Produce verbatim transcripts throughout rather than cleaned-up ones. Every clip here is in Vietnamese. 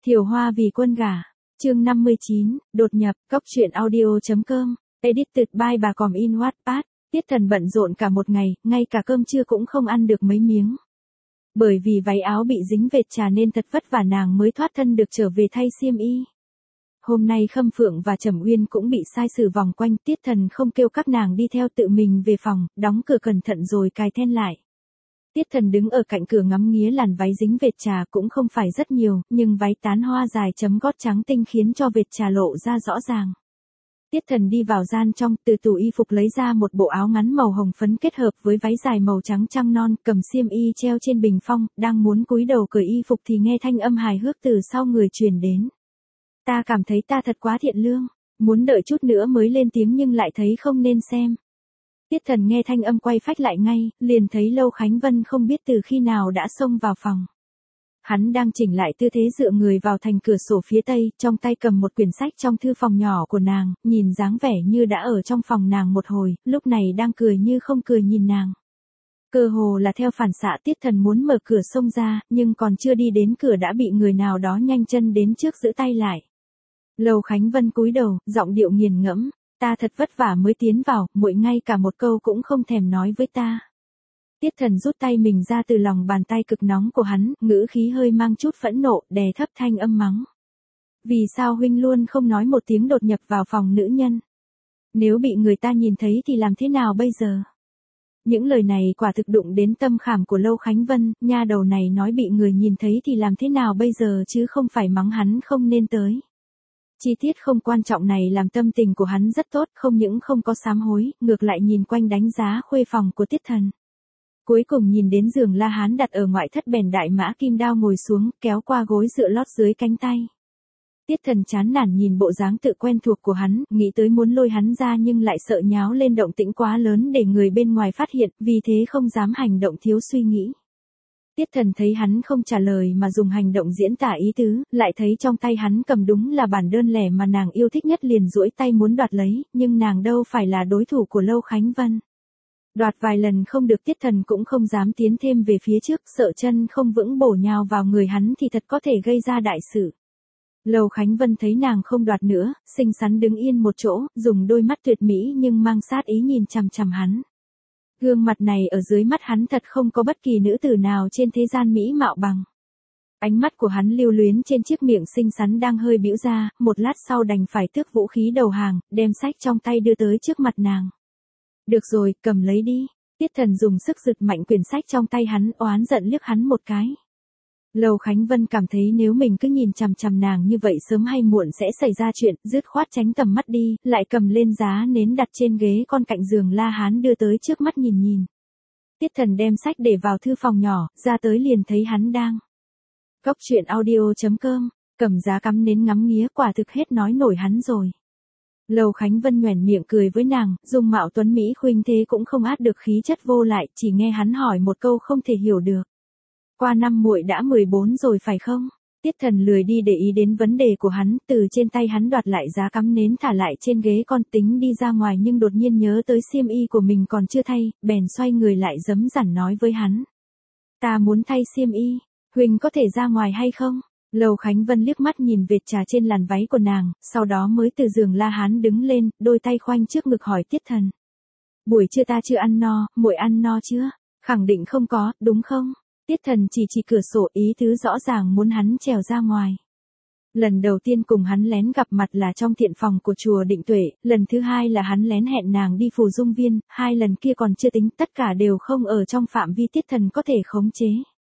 Thiều Hoa vì quân gả. Chương năm mươi chín, đột nhập, cóc truyện audio.com, edited by bà Còm in Wattpad. Tiết Thần bận rộn cả một ngày, ngay cả cơm trưa cũng không ăn được mấy miếng. Bởi vì váy áo bị dính vệt trà nên thật vất vả nàng mới thoát thân được trở về thay xiêm y. Hôm nay Khâm Phượng và Trầm Uyên cũng bị sai sử vòng quanh, Tiết Thần không kêu các nàng đi theo, tự mình về phòng, đóng cửa cẩn thận rồi cài then lại. Tiết Thần đứng ở cạnh cửa ngắm nghía làn váy dính vệt trà, cũng không phải rất nhiều, nhưng váy tán hoa dài chấm gót trắng tinh khiến cho vệt trà lộ ra rõ ràng. Tiết Thần đi vào gian trong, từ tủ y phục lấy ra một bộ áo ngắn màu hồng phấn kết hợp với váy dài màu trắng trăng non, cầm xiêm y treo trên bình phong, đang muốn cúi đầu cởi y phục thì nghe thanh âm hài hước từ sau người truyền đến. Ta cảm thấy ta thật quá thiện lương, muốn đợi chút nữa mới lên tiếng nhưng lại thấy không nên xem. Tiết Thần nghe thanh âm quay phách lại ngay, liền thấy Lâu Khánh Vân không biết từ khi nào đã xông vào phòng. Hắn đang chỉnh lại tư thế dựa người vào thành cửa sổ phía tây, trong tay cầm một quyển sách trong thư phòng nhỏ của nàng, nhìn dáng vẻ như đã ở trong phòng nàng một hồi, lúc này đang cười như không cười nhìn nàng. Cơ hồ là theo phản xạ Tiết Thần muốn mở cửa xông ra, nhưng còn chưa đi đến cửa đã bị người nào đó nhanh chân đến trước giữ tay lại. Lâu Khánh Vân cúi đầu, giọng điệu nghiền ngẫm, ta thật vất vả mới tiến vào, muội ngay cả một câu cũng không thèm nói với ta. Tiết Thần rút tay mình ra từ lòng bàn tay cực nóng của hắn, ngữ khí hơi mang chút phẫn nộ, đè thấp thanh âm mắng. Vì sao huynh luôn không nói một tiếng đột nhập vào phòng nữ nhân? Nếu bị người ta nhìn thấy thì làm thế nào bây giờ? Những lời này quả thực đụng đến tâm khảm của Lâu Khánh Vân, nha đầu này nói bị người nhìn thấy thì làm thế nào bây giờ chứ không phải mắng hắn không nên tới. Chi tiết không quan trọng này làm tâm tình của hắn rất tốt, không những không có sám hối, ngược lại nhìn quanh đánh giá khuê phòng của Tiết Thần. Cuối cùng nhìn đến giường La Hán đặt ở ngoại thất bèn đại mã kim đao ngồi xuống, kéo qua gối dựa lót dưới cánh tay. Tiết Thần chán nản nhìn bộ dáng tự quen thuộc của hắn, nghĩ tới muốn lôi hắn ra nhưng lại sợ nháo lên động tĩnh quá lớn để người bên ngoài phát hiện, vì thế không dám hành động thiếu suy nghĩ. Tiết Thần thấy hắn không trả lời mà dùng hành động diễn tả ý tứ, lại thấy trong tay hắn cầm đúng là bản đơn lẻ mà nàng yêu thích nhất, liền duỗi tay muốn đoạt lấy, nhưng nàng đâu phải là đối thủ của Lâu Khánh Vân. Đoạt vài lần không được, Tiết Thần cũng không dám tiến thêm về phía trước, sợ chân không vững bổ nhào vào người hắn thì thật có thể gây ra đại sự. Lâu Khánh Vân thấy nàng không đoạt nữa, xinh xắn đứng yên một chỗ, dùng đôi mắt tuyệt mỹ nhưng mang sát ý nhìn chằm chằm hắn. Gương mặt này ở dưới mắt hắn thật không có bất kỳ nữ tử nào trên thế gian mỹ mạo bằng. Ánh mắt của hắn lưu luyến trên chiếc miệng xinh xắn đang hơi bĩu ra, một lát sau đành phải tước vũ khí đầu hàng, đem sách trong tay đưa tới trước mặt nàng. Được rồi, cầm lấy đi. Tiết Thần dùng sức giật mạnh quyển sách trong tay hắn, oán giận liếc hắn một cái. Lâu Khánh Vân cảm thấy nếu mình cứ nhìn chằm chằm nàng như vậy sớm hay muộn sẽ xảy ra chuyện, dứt khoát tránh tầm mắt đi, lại cầm lên giá nến đặt trên ghế con cạnh giường La Hán đưa tới trước mắt nhìn nhìn. Tiết Thần đem sách để vào thư phòng nhỏ, ra tới liền thấy hắn đang. Cóc truyện audio.com, cầm giá cắm nến ngắm nghía, quả thực hết nói nổi hắn rồi. Lâu Khánh Vân nhoẻn miệng cười với nàng, dung mạo tuấn mỹ khuynh thế cũng không át được khí chất vô lại, chỉ nghe hắn hỏi một câu không thể hiểu được. Qua năm muội đã mười bốn rồi phải không? Tiết Thần lười đi để ý đến vấn đề của hắn, từ trên tay hắn đoạt lại giá cắm nến thả lại trên ghế con, tính đi ra ngoài nhưng đột nhiên nhớ tới xiêm y của mình còn chưa thay, bèn xoay người lại giấm giẳn nói với hắn. Ta muốn thay xiêm y, huynh có thể ra ngoài hay không? Lâu Khánh Vân liếc mắt nhìn vệt trà trên làn váy của nàng, sau đó mới từ giường La Hán đứng lên, đôi tay khoanh trước ngực hỏi Tiết Thần. Buổi trưa ta chưa ăn no, muội ăn no chưa? Khẳng định không có, đúng không? Tiết Thần chỉ chỉ cửa sổ, ý tứ rõ ràng muốn hắn trèo ra ngoài. Lần đầu tiên cùng hắn lén gặp mặt là trong thiện phòng của chùa Định Tuệ, lần thứ hai là hắn lén hẹn nàng đi Phù Dung Viên, hai lần kia còn chưa tính, tất cả đều không ở trong phạm vi Tiết Thần có thể khống chế.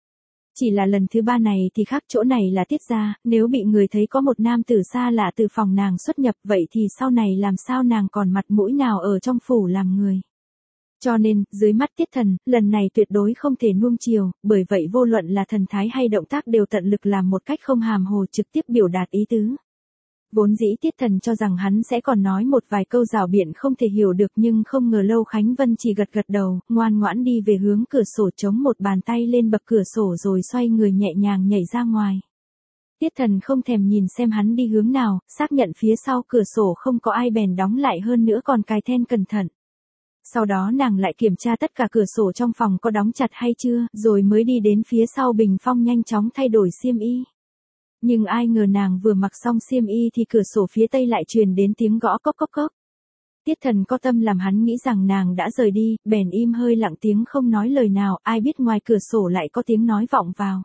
Chỉ là lần thứ ba này thì khác, chỗ này là Tiết gia, nếu bị người thấy có một nam tử xa lạ từ phòng nàng xuất nhập vậy thì sau này làm sao nàng còn mặt mũi nào ở trong phủ làm người. Cho nên, dưới mắt Tiết Thần, lần này tuyệt đối không thể nuông chiều, bởi vậy vô luận là thần thái hay động tác đều tận lực làm một cách không hàm hồ, trực tiếp biểu đạt ý tứ. Vốn dĩ Tiết Thần cho rằng hắn sẽ còn nói một vài câu rảo biện không thể hiểu được, nhưng không ngờ Lâu Khánh Vân chỉ gật gật đầu, ngoan ngoãn đi về hướng cửa sổ, chống một bàn tay lên bậc cửa sổ rồi xoay người nhẹ nhàng nhảy ra ngoài. Tiết Thần không thèm nhìn xem hắn đi hướng nào, xác nhận phía sau cửa sổ không có ai bèn đóng lại, hơn nữa còn cài then cẩn thận. Sau đó nàng lại kiểm tra tất cả cửa sổ trong phòng có đóng chặt hay chưa, rồi mới đi đến phía sau bình phong nhanh chóng thay đổi xiêm y. Nhưng ai ngờ nàng vừa mặc xong xiêm y thì cửa sổ phía tây lại truyền đến tiếng gõ cốc cốc cốc. Tiết Thần có tâm làm hắn nghĩ rằng nàng đã rời đi, bèn im hơi lặng tiếng không nói lời nào, ai biết ngoài cửa sổ lại có tiếng nói vọng vào.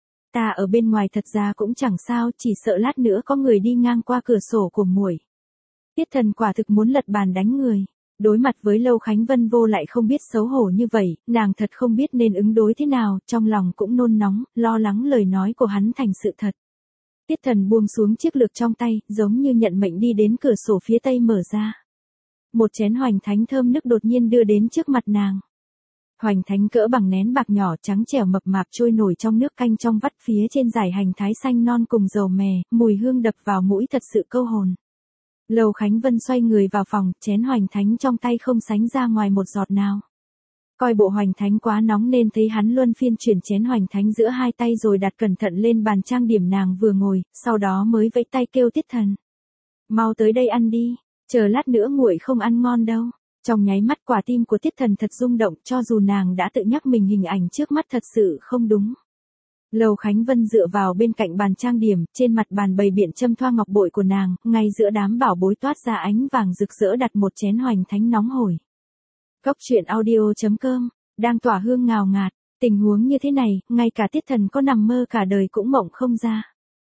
Ta ở bên ngoài thật ra cũng chẳng sao, chỉ sợ lát nữa có người đi ngang qua cửa sổ của muội. Tiết Thần quả thực muốn lật bàn đánh người. Đối mặt với Lâu Khánh Vân vô lại không biết xấu hổ như vậy, nàng thật không biết nên ứng đối thế nào, trong lòng cũng nôn nóng, lo lắng lời nói của hắn thành sự thật. Tiết Thần buông xuống chiếc lược trong tay, giống như nhận mệnh đi đến cửa sổ phía tây mở ra. Một chén hoành thánh thơm nức đột nhiên đưa đến trước mặt nàng. Hoành thánh cỡ bằng nén bạc nhỏ trắng trẻo mập mạp trôi nổi trong nước canh trong vắt phía trên dải hành thái xanh non cùng dầu mè, mùi hương đập vào mũi thật sự câu hồn. Lâu Khánh Vân xoay người vào phòng, chén hoành thánh trong tay không sánh ra ngoài một giọt nào. Coi bộ hoành thánh quá nóng nên thấy hắn luân phiên chuyển chén hoành thánh giữa hai tay rồi đặt cẩn thận lên bàn trang điểm nàng vừa ngồi, sau đó mới vẫy tay kêu Tiết Thần. Mau tới đây ăn đi, chờ lát nữa nguội không ăn ngon đâu. Trong nháy mắt quả tim của Tiết Thần thật rung động, cho dù nàng đã tự nhắc mình hình ảnh trước mắt thật sự không đúng. Lâu Khánh Vân dựa vào bên cạnh bàn trang điểm, trên mặt bàn bày biện châm thoa ngọc bội của nàng, ngay giữa đám bảo bối toát ra ánh vàng rực rỡ đặt một chén hoành thánh nóng hổi. Cốc truyện audio chấm com, đang tỏa hương ngào ngạt, tình huống như thế này, ngay cả Tiết Thần có nằm mơ cả đời cũng mộng không ra.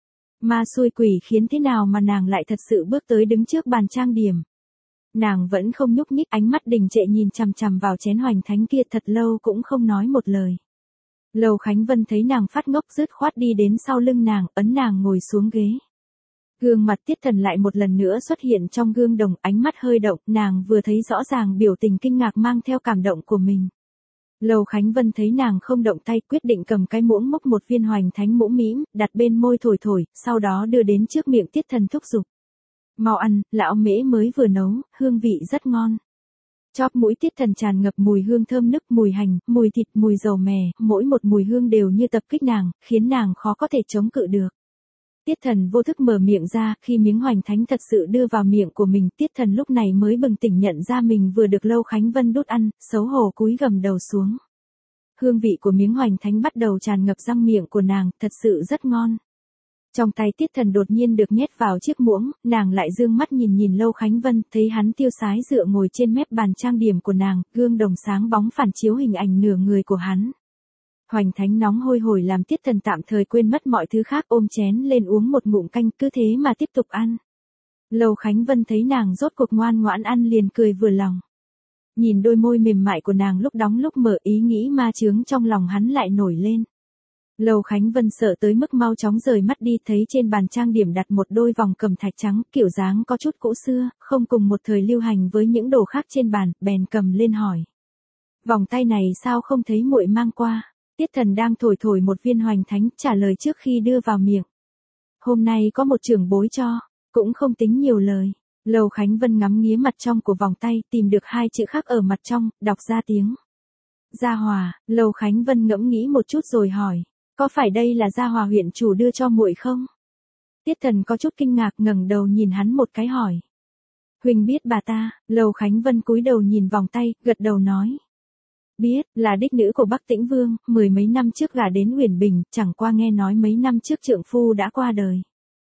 Ma xui quỷ khiến thế nào mà nàng lại thật sự bước tới đứng trước bàn trang điểm. Nàng vẫn không nhúc nhích, ánh mắt đình trệ nhìn chằm chằm vào chén hoành thánh kia thật lâu cũng không nói một lời. Lâu Khánh Vân thấy nàng phát ngốc dứt khoát đi đến sau lưng nàng, ấn nàng ngồi xuống ghế. Gương mặt Tiết Thần lại một lần nữa xuất hiện trong gương đồng, ánh mắt hơi động, nàng vừa thấy rõ ràng biểu tình kinh ngạc mang theo cảm động của mình. Lâu Khánh Vân thấy nàng không động tay, quyết định cầm cái muỗng múc một viên hoành thánh mũm mĩm, đặt bên môi thổi thổi, sau đó đưa đến trước miệng Tiết Thần thúc giục. Mau ăn, lão mễ mới vừa nấu, hương vị rất ngon. Chóp mũi Tiết Thần tràn ngập mùi hương thơm nức, mùi hành, mùi thịt, mùi dầu mè, mỗi một mùi hương đều như tập kích nàng, khiến nàng khó có thể chống cự được. Tiết Thần vô thức mở miệng ra, khi miếng hoành thánh thật sự đưa vào miệng của mình, Tiết Thần lúc này mới bừng tỉnh nhận ra mình vừa được Lâu Khánh Vân đút ăn, xấu hổ cúi gầm đầu xuống. Hương vị của miếng hoành thánh bắt đầu tràn ngập răng miệng của nàng, thật sự rất ngon. Trong tay Tiết Thần đột nhiên được nhét vào chiếc muỗng, nàng lại dương mắt nhìn nhìn Lâu Khánh Vân, thấy hắn tiêu sái dựa ngồi trên mép bàn trang điểm của nàng, gương đồng sáng bóng phản chiếu hình ảnh nửa người của hắn. Hoành thánh nóng hôi hổi làm Tiết Thần tạm thời quên mất mọi thứ khác, ôm chén lên uống một ngụm canh, cứ thế mà tiếp tục ăn. Lâu Khánh Vân thấy nàng rốt cuộc ngoan ngoãn ăn liền cười vừa lòng. Nhìn đôi môi mềm mại của nàng lúc đóng lúc mở, ý nghĩ ma chướng trong lòng hắn lại nổi lên. Lâu Khánh Vân sợ tới mức mau chóng rời mắt đi, thấy trên bàn trang điểm đặt một đôi vòng cầm thạch trắng, kiểu dáng có chút cũ xưa, không cùng một thời lưu hành với những đồ khác trên bàn, bèn cầm lên hỏi. Vòng tay này sao không thấy muội mang qua? Tiết Thần đang thổi thổi một viên hoành thánh, trả lời trước khi đưa vào miệng. Hôm nay có một trưởng bối cho, cũng không tính nhiều lời. Lâu Khánh Vân ngắm nghía mặt trong của vòng tay, tìm được hai chữ khác ở mặt trong, đọc ra tiếng. Gia Hòa. Lâu Khánh Vân ngẫm nghĩ một chút rồi hỏi. Có phải đây là Gia Hòa huyện chủ đưa cho muội không? Tiết Thần có chút kinh ngạc ngẩng đầu nhìn hắn một cái hỏi. Huỳnh biết bà ta? Lâu Khánh Vân cúi đầu nhìn vòng tay, gật đầu nói. Biết, là đích nữ của Bắc Tĩnh Vương, mười mấy năm trước gả đến Uyển Bình, chẳng qua nghe nói mấy năm trước trượng phu đã qua đời.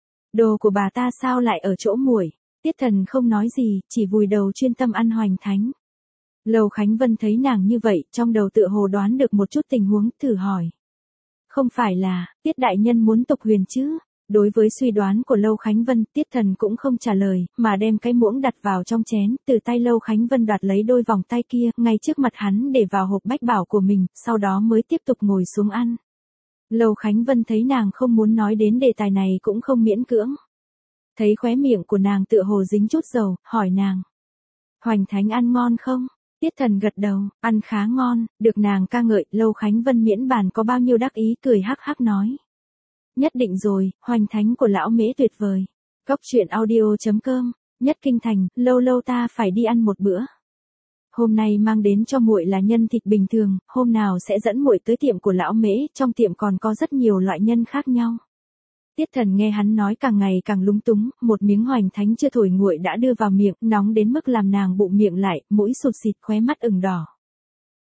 Đồ của bà ta sao lại ở chỗ muội? Tiết Thần không nói gì, chỉ vùi đầu chuyên tâm ăn hoành thánh. Lâu Khánh Vân thấy nàng như vậy, trong đầu tựa hồ đoán được một chút tình huống, thử hỏi. Không phải là, Tiết đại nhân muốn tục huyền chứ? Đối với suy đoán của Lâu Khánh Vân, Tiết Thần cũng không trả lời, mà đem cái muỗng đặt vào trong chén, từ tay Lâu Khánh Vân đoạt lấy đôi vòng tay kia, ngay trước mặt hắn để vào hộp bách bảo của mình, sau đó mới tiếp tục ngồi xuống ăn. Lâu Khánh Vân thấy nàng không muốn nói đến đề tài này cũng không miễn cưỡng. Thấy khóe miệng của nàng tựa hồ dính chút dầu, hỏi nàng. Hoành thánh ăn ngon không? Tiết Thần gật đầu, ăn khá ngon, được nàng ca ngợi, Lâu Khánh Vân miễn bàn có bao nhiêu đắc ý, cười hắc hắc nói. Nhất định rồi, hoành thánh của lão mễ tuyệt vời. Cốc truyện audio chấm com, nhất kinh thành, lâu lâu ta phải đi ăn một bữa. Hôm nay mang đến cho muội là nhân thịt bình thường, hôm nào sẽ dẫn muội tới tiệm của lão mễ, trong tiệm còn có rất nhiều loại nhân khác nhau. Tiết Thần nghe hắn nói càng ngày càng lúng túng, một miếng hoành thánh chưa thổi nguội đã đưa vào miệng, nóng đến mức làm nàng bụng miệng lại, mũi sụt xịt, khóe mắt ửng đỏ.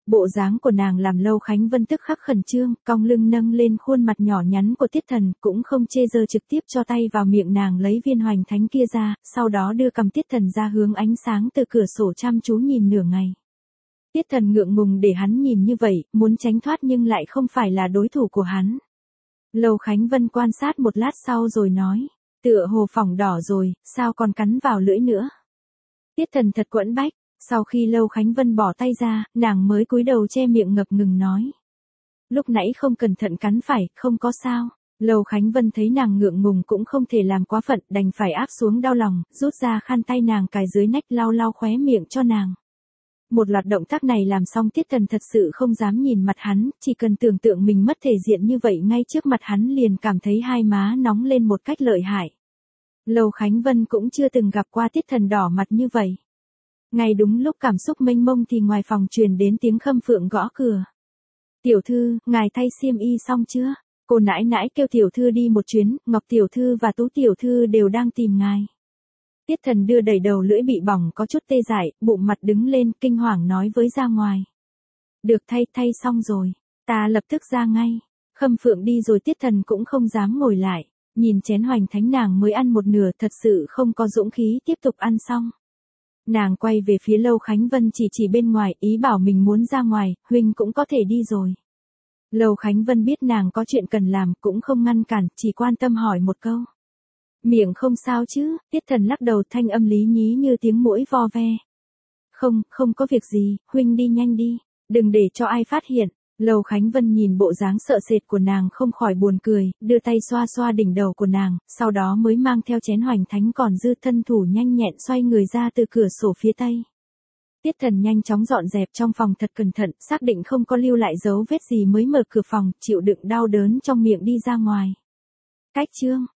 Bộ dáng của nàng làm Lâu Khánh Vân tức khắc khẩn trương, cong lưng nâng lên khuôn mặt nhỏ nhắn của Tiết Thần, cũng không chê giơ trực tiếp cho tay vào miệng nàng lấy viên hoành thánh kia ra, sau đó đưa cầm Tiết Thần ra hướng ánh sáng từ cửa sổ chăm chú nhìn nửa ngày. Tiết Thần ngượng ngùng để hắn nhìn như vậy, muốn tránh thoát nhưng lại không phải là đối thủ của hắn. Lâu Khánh Vân quan sát một lát sau rồi nói, tựa hồ phỏng đỏ rồi, sao còn cắn vào lưỡi nữa. Tiết Thần thật quẫn bách, sau khi Lâu Khánh Vân bỏ tay ra, nàng mới cúi đầu che miệng ngập ngừng nói. Lúc nãy không cẩn thận cắn phải, không có sao. Lâu Khánh Vân thấy nàng ngượng ngùng cũng không thể làm quá phận, đành phải áp xuống đau lòng, rút ra khăn tay nàng cài dưới nách lau lau khóe miệng cho nàng. Một loạt động tác này làm xong Tiết Thần thật sự không dám nhìn mặt hắn, chỉ cần tưởng tượng mình mất thể diện như vậy ngay trước mặt hắn liền cảm thấy hai má nóng lên một cách lợi hại. Lâu Khánh Vân cũng chưa từng gặp qua Tiết Thần đỏ mặt như vậy. Ngay đúng lúc cảm xúc mênh mông thì ngoài phòng truyền đến tiếng Khâm Phượng gõ cửa. Tiểu thư, ngài thay xiêm y xong chưa? Cô nãi nãi kêu tiểu thư đi một chuyến, Ngọc tiểu thư và Tú tiểu thư đều đang tìm ngài. Tiết Thần đưa đẩy đầu lưỡi bị bỏng có chút tê dại, bụng mặt đứng lên, kinh hoàng nói với ra ngoài. Được thay, thay xong rồi, ta lập tức ra ngay. Khâm Phượng đi rồi Tiết Thần cũng không dám ngồi lại, nhìn chén hoành thánh nàng mới ăn một nửa thật sự không có dũng khí tiếp tục ăn xong. Nàng quay về phía Lâu Khánh Vân chỉ chỉ bên ngoài, ý bảo mình muốn ra ngoài, huynh cũng có thể đi rồi. Lâu Khánh Vân biết nàng có chuyện cần làm, cũng không ngăn cản, chỉ quan tâm hỏi một câu. Miệng không sao chứ? Tiết Thần lắc đầu, thanh âm lý nhí như tiếng muỗi vo ve. Không, không có việc gì, huynh đi nhanh đi, đừng để cho ai phát hiện. Lâu Khánh Vân nhìn bộ dáng sợ sệt của nàng không khỏi buồn cười, đưa tay xoa xoa đỉnh đầu của nàng, sau đó mới mang theo chén hoành thánh còn dư thân thủ nhanh nhẹn xoay người ra từ cửa sổ phía tây. Tiết Thần nhanh chóng dọn dẹp trong phòng thật cẩn thận, xác định không có lưu lại dấu vết gì mới mở cửa phòng, chịu đựng đau đớn trong miệng đi ra ngoài. Cách chương